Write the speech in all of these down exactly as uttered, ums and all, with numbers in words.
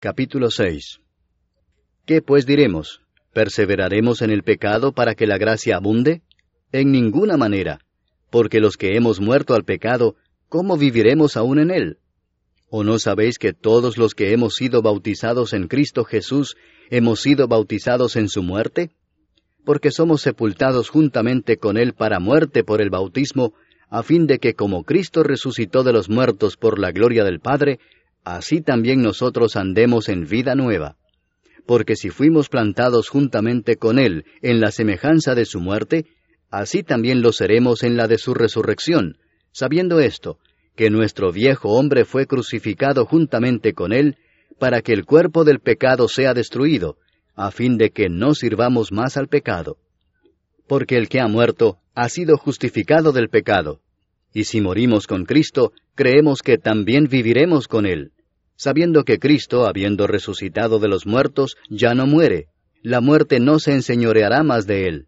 Capítulo seis. ¿Qué pues diremos? ¿Perseveraremos en el pecado para que la gracia abunde? En ninguna manera, porque los que hemos muerto al pecado, ¿cómo viviremos aún en él? ¿O no sabéis que todos los que hemos sido bautizados en Cristo Jesús, hemos sido bautizados en su muerte? Porque somos sepultados juntamente con él para muerte por el bautismo, a fin de que como Cristo resucitó de los muertos por la gloria del Padre, así también nosotros andemos en vida nueva. Porque si fuimos plantados juntamente con él en la semejanza de su muerte, así también lo seremos en la de su resurrección, sabiendo esto, que nuestro viejo hombre fue crucificado juntamente con él, para que el cuerpo del pecado sea destruido, a fin de que no sirvamos más al pecado. Porque el que ha muerto ha sido justificado del pecado. Y si morimos con Cristo, creemos que también viviremos con él, sabiendo que Cristo, habiendo resucitado de los muertos, ya no muere, la muerte no se enseñoreará más de él.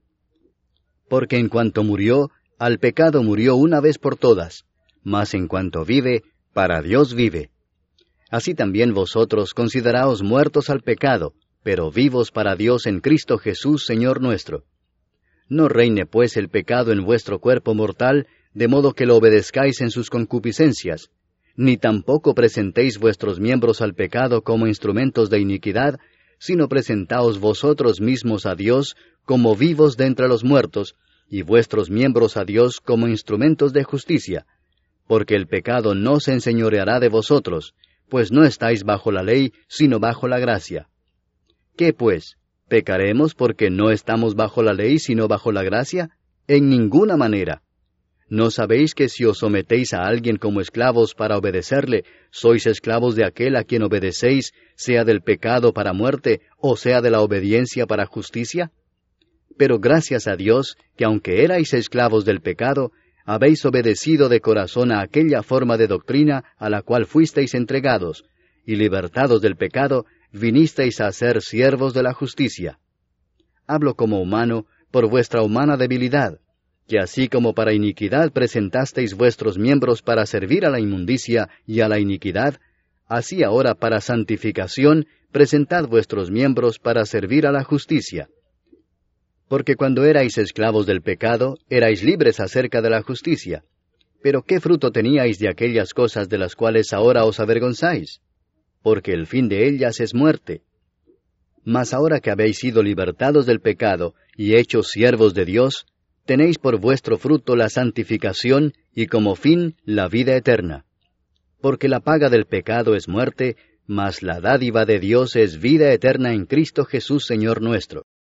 Porque en cuanto murió, al pecado murió una vez por todas, mas en cuanto vive, para Dios vive. Así también vosotros consideraos muertos al pecado, pero vivos para Dios en Cristo Jesús, Señor nuestro. No reine pues el pecado en vuestro cuerpo mortal, de modo que lo obedezcáis en sus concupiscencias, ni tampoco presentéis vuestros miembros al pecado como instrumentos de iniquidad, sino presentaos vosotros mismos a Dios como vivos de entre los muertos, y vuestros miembros a Dios como instrumentos de justicia, porque el pecado no se enseñoreará de vosotros, pues no estáis bajo la ley, sino bajo la gracia. ¿Qué pues? ¿Pecaremos porque no estamos bajo la ley, sino bajo la gracia? En ninguna manera. ¿No sabéis que si os sometéis a alguien como esclavos para obedecerle, sois esclavos de aquel a quien obedecéis, sea del pecado para muerte, o sea de la obediencia para justicia? Pero gracias a Dios, que aunque erais esclavos del pecado, habéis obedecido de corazón a aquella forma de doctrina a la cual fuisteis entregados, y libertados del pecado, vinisteis a ser siervos de la justicia. Hablo como humano, por vuestra humana debilidad, que así como para iniquidad presentasteis vuestros miembros para servir a la inmundicia y a la iniquidad, así ahora para santificación presentad vuestros miembros para servir a la justicia. Porque cuando erais esclavos del pecado, erais libres acerca de la justicia. Pero ¿qué fruto teníais de aquellas cosas de las cuales ahora os avergonzáis? Porque el fin de ellas es muerte. Mas ahora que habéis sido libertados del pecado y hechos siervos de Dios, tenéis por vuestro fruto la santificación y como fin la vida eterna. Porque la paga del pecado es muerte, mas la dádiva de Dios es vida eterna en Cristo Jesús Señor nuestro.